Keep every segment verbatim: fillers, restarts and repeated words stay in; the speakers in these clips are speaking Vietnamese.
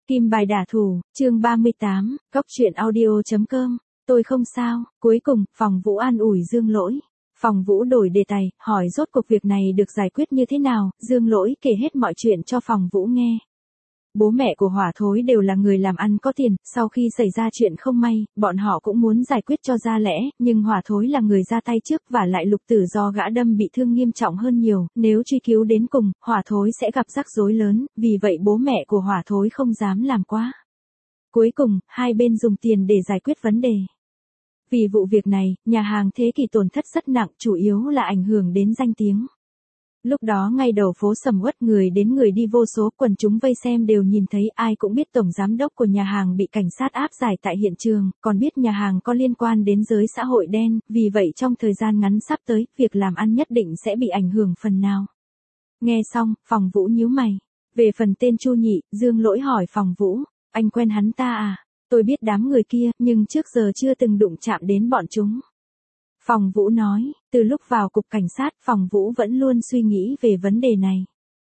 Kim bài đả thủ, chương ba mươi tám, cóc truyện audio.com, tôi không sao, cuối cùng, Phòng Vũ an ủi Dương Lỗi. Phòng Vũ đổi đề tài, hỏi rốt cuộc việc này được giải quyết như thế nào, Dương Lỗi kể hết mọi chuyện cho Phòng Vũ nghe. Bố mẹ của Hỏa Thối đều là người làm ăn có tiền, sau khi xảy ra chuyện không may, bọn họ cũng muốn giải quyết cho ra lẽ, nhưng Hỏa Thối là người ra tay trước và lại Lục Tử do gã đâm bị thương nghiêm trọng hơn nhiều, nếu truy cứu đến cùng, Hỏa Thối sẽ gặp rắc rối lớn, vì vậy bố mẹ của Hỏa Thối không dám làm quá. Cuối cùng, hai bên dùng tiền để giải quyết vấn đề. Vì vụ việc này, nhà hàng Thế Kỷ tổn thất rất nặng, chủ yếu là ảnh hưởng đến danh tiếng. Lúc đó ngay đầu phố sầm uất, người đến người đi vô số, quần chúng vây xem đều nhìn thấy, ai cũng biết tổng giám đốc của nhà hàng bị cảnh sát áp giải tại hiện trường, còn biết nhà hàng có liên quan đến giới xã hội đen, vì vậy trong thời gian ngắn sắp tới, việc làm ăn nhất định sẽ bị ảnh hưởng phần nào. Nghe xong, Phòng Vũ nhíu mày. Về phần tên Chu Nhị, Dương Lỗi hỏi Phòng Vũ, anh quen hắn ta à? Tôi biết đám người kia, nhưng trước giờ chưa từng đụng chạm đến bọn chúng. Phòng Vũ nói, từ lúc vào cục cảnh sát, Phòng Vũ vẫn luôn suy nghĩ về vấn đề này.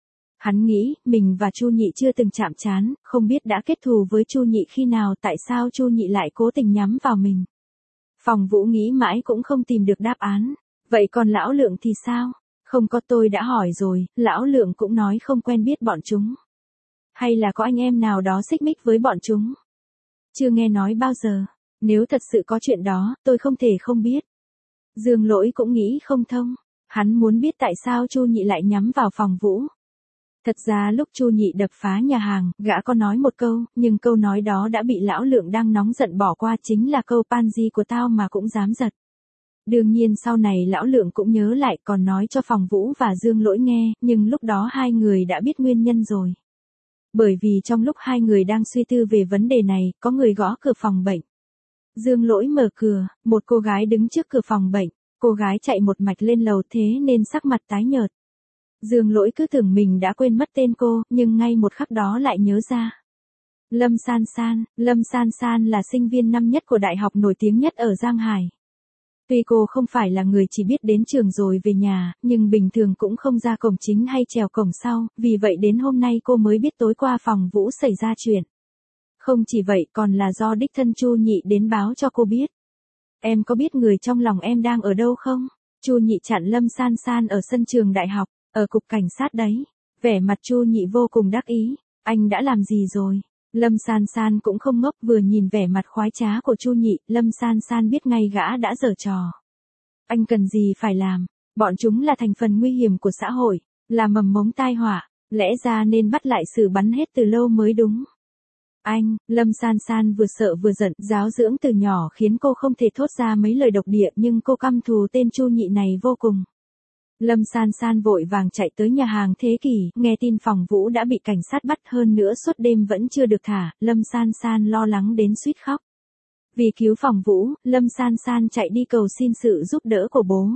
Hắn nghĩ, mình và Chu Nhị chưa từng chạm trán, không biết đã kết thù với Chu Nhị khi nào, tại sao Chu Nhị lại cố tình nhắm vào mình. Phòng Vũ nghĩ mãi cũng không tìm được đáp án. Vậy còn Lão Lượng thì sao? Không có, tôi đã hỏi rồi, Lão Lượng cũng nói không quen biết bọn chúng. Hay là có anh em nào đó xích mích với bọn chúng? Chưa nghe nói bao giờ. Nếu thật sự có chuyện đó, tôi không thể không biết. Dương Lỗi cũng nghĩ không thông. Hắn muốn biết tại sao Chu Nhị lại nhắm vào Phòng Vũ. Thật ra lúc Chu Nhị đập phá nhà hàng, gã có nói một câu, nhưng câu nói đó đã bị Lão Lượng đang nóng giận bỏ qua, chính là câu pansy của tao mà cũng dám giật. Đương nhiên sau này Lão Lượng cũng nhớ lại, còn nói cho Phòng Vũ và Dương Lỗi nghe, nhưng lúc đó hai người đã biết nguyên nhân rồi. Bởi vì trong lúc hai người đang suy tư về vấn đề này, có người gõ cửa phòng bệnh. Dương Lỗi mở cửa, một cô gái đứng trước cửa phòng bệnh, cô gái chạy một mạch lên lầu thế nên sắc mặt tái nhợt. Dương Lỗi cứ tưởng mình đã quên mất tên cô, nhưng ngay một khắc đó lại nhớ ra. Lâm San San, Lâm San San là sinh viên năm nhất của đại học nổi tiếng nhất ở Giang Hải. Tuy cô không phải là người chỉ biết đến trường rồi về nhà, nhưng bình thường cũng không ra cổng chính hay trèo cổng sau, vì vậy đến hôm nay cô mới biết tối qua Phòng Vũ xảy ra chuyện. Không chỉ vậy còn là do đích thân Chu Nhị đến báo cho cô biết. Em có biết người trong lòng em đang ở đâu không? Chu Nhị chặn Lâm San San ở sân trường đại học, ở cục cảnh sát đấy. Vẻ mặt Chu Nhị vô cùng đắc ý. Anh đã làm gì rồi? Lâm San San cũng không ngốc, vừa nhìn vẻ mặt khoái trá của Chu Nhị, Lâm San San biết ngay gã đã giở trò. Anh cần gì phải làm? Bọn chúng là thành phần nguy hiểm của xã hội, là mầm mống tai họa, lẽ ra nên bắt lại xử bắn hết từ lâu mới đúng. Anh, Lâm San San vừa sợ vừa giận, giáo dưỡng từ nhỏ khiến cô không thể thốt ra mấy lời độc địa, nhưng cô căm thù tên Chu Nhị này vô cùng. Lâm San San vội vàng chạy tới nhà hàng Thế Kỷ, nghe tin Phòng Vũ đã bị cảnh sát bắt, hơn nữa suốt đêm vẫn chưa được thả, Lâm San San lo lắng đến suýt khóc. Vì cứu Phòng Vũ, Lâm San San chạy đi cầu xin sự giúp đỡ của bố.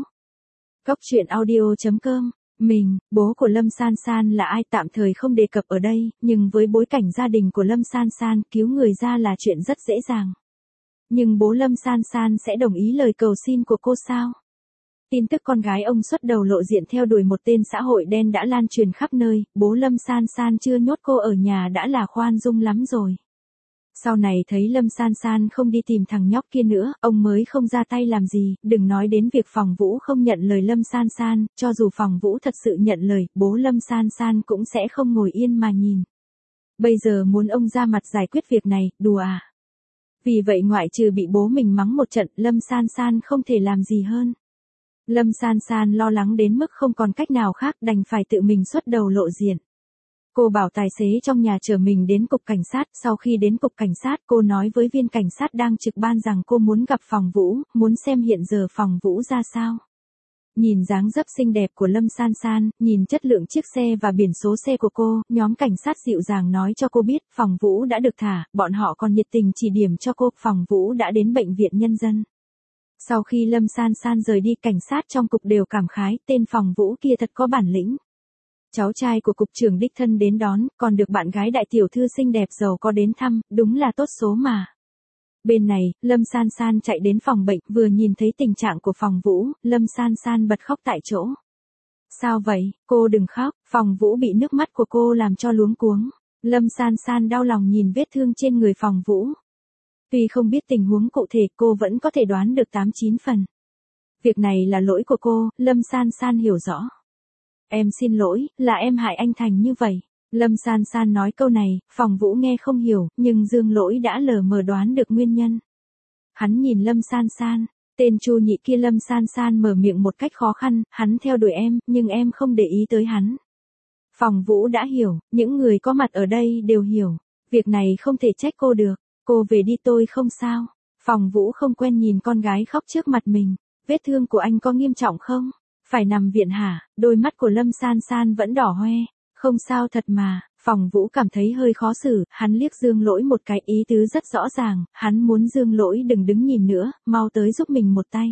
Cóc truyện audio.com. Mình, bố của Lâm San San là ai tạm thời không đề cập ở đây, nhưng với bối cảnh gia đình của Lâm San San, cứu người ra là chuyện rất dễ dàng. Nhưng bố Lâm San San sẽ đồng ý lời cầu xin của cô sao? Tin tức con gái ông xuất đầu lộ diện theo đuổi một tên xã hội đen đã lan truyền khắp nơi, bố Lâm San San chưa nhốt cô ở nhà đã là khoan dung lắm rồi. Sau này thấy Lâm San San không đi tìm thằng nhóc kia nữa, ông mới không ra tay làm gì, đừng nói đến việc Phòng Vũ không nhận lời Lâm San San, cho dù Phòng Vũ thật sự nhận lời, bố Lâm San San cũng sẽ không ngồi yên mà nhìn. Bây giờ muốn ông ra mặt giải quyết việc này, đùa à? Vì vậy ngoại trừ bị bố mình mắng một trận, Lâm San San không thể làm gì hơn. Lâm San San lo lắng đến mức không còn cách nào khác, đành phải tự mình xuất đầu lộ diện. Cô bảo tài xế trong nhà chở mình đến cục cảnh sát, sau khi đến cục cảnh sát cô nói với viên cảnh sát đang trực ban rằng cô muốn gặp Phòng Vũ, muốn xem hiện giờ Phòng Vũ ra sao. Nhìn dáng dấp xinh đẹp của Lâm San San, nhìn chất lượng chiếc xe và biển số xe của cô, nhóm cảnh sát dịu dàng nói cho cô biết Phòng Vũ đã được thả, bọn họ còn nhiệt tình chỉ điểm cho cô, Phòng Vũ đã đến bệnh viện nhân dân. Sau khi Lâm San San rời đi, cảnh sát trong cục đều cảm khái, tên Phòng Vũ kia thật có bản lĩnh. Cháu trai của cục trưởng đích thân đến đón, còn được bạn gái đại tiểu thư xinh đẹp giàu có đến thăm, đúng là tốt số mà. Bên này, Lâm San San chạy đến phòng bệnh, vừa nhìn thấy tình trạng của Phòng Vũ, Lâm San San bật khóc tại chỗ. Sao vậy, cô đừng khóc, Phòng Vũ bị nước mắt của cô làm cho luống cuống. Lâm San San đau lòng nhìn vết thương trên người Phòng Vũ. Tuy không biết tình huống cụ thể, cô vẫn có thể đoán được tám chín phần. Việc này là lỗi của cô, Lâm San San hiểu rõ. Em xin lỗi, là em hại anh thành như vậy. Lâm San San nói câu này, Phòng Vũ nghe không hiểu, nhưng Dương Lỗi đã lờ mờ đoán được nguyên nhân. Hắn nhìn Lâm San San, tên Chu Nhị kia. Lâm San San mở miệng một cách khó khăn, hắn theo đuổi em, nhưng em không để ý tới hắn. Phòng Vũ đã hiểu, những người có mặt ở đây đều hiểu. Việc này không thể trách cô được, cô về đi tôi không sao. Phòng Vũ không quen nhìn con gái khóc trước mặt mình. Vết thương của anh có nghiêm trọng không? Phải nằm viện hả? Đôi mắt của Lâm San San vẫn đỏ hoe. Không sao thật mà. Phòng Vũ cảm thấy hơi khó xử, hắn liếc Dương Lỗi một cái, ý tứ rất rõ ràng, hắn muốn Dương Lỗi đừng đứng nhìn nữa, mau tới giúp mình một tay.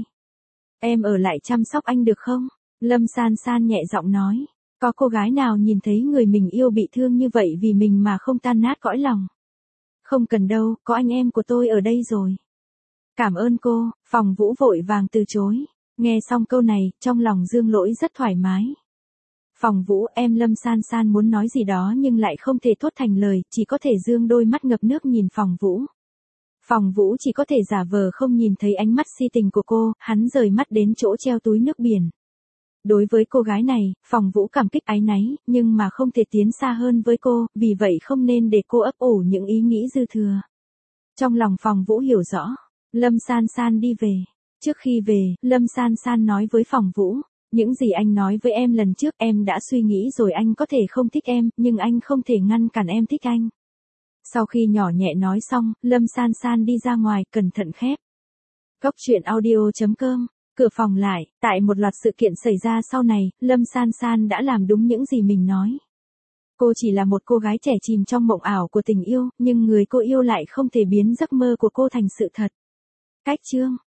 Em ở lại chăm sóc anh được không? Lâm San San nhẹ giọng nói. Có cô gái nào nhìn thấy người mình yêu bị thương như vậy vì mình mà không tan nát cõi lòng? Không cần đâu, có anh em của tôi ở đây rồi. Cảm ơn cô. Phòng Vũ vội vàng từ chối. Nghe xong câu này, trong lòng Dương Lỗi rất thoải mái. Phòng Vũ, em Lâm San San muốn nói gì đó nhưng lại không thể thốt thành lời, chỉ có thể dương đôi mắt ngập nước nhìn Phòng Vũ. Phòng Vũ chỉ có thể giả vờ không nhìn thấy ánh mắt si tình của cô, hắn rời mắt đến chỗ treo túi nước biển. Đối với cô gái này, Phòng Vũ cảm kích áy náy, nhưng mà không thể tiến xa hơn với cô, vì vậy không nên để cô ấp ủ những ý nghĩ dư thừa. Trong lòng Phòng Vũ hiểu rõ, Lâm San San đi về. Trước khi về, Lâm San San nói với Phòng Vũ, những gì anh nói với em lần trước em đã suy nghĩ rồi, anh có thể không thích em, nhưng anh không thể ngăn cản em thích anh. Sau khi nhỏ nhẹ nói xong, Lâm San San đi ra ngoài, cẩn thận khép. Cốc truyện audio chấm com, cửa phòng lại, tại một loạt sự kiện xảy ra sau này, Lâm San San đã làm đúng những gì mình nói. Cô chỉ là một cô gái trẻ chìm trong mộng ảo của tình yêu, nhưng người cô yêu lại không thể biến giấc mơ của cô thành sự thật. Cách chương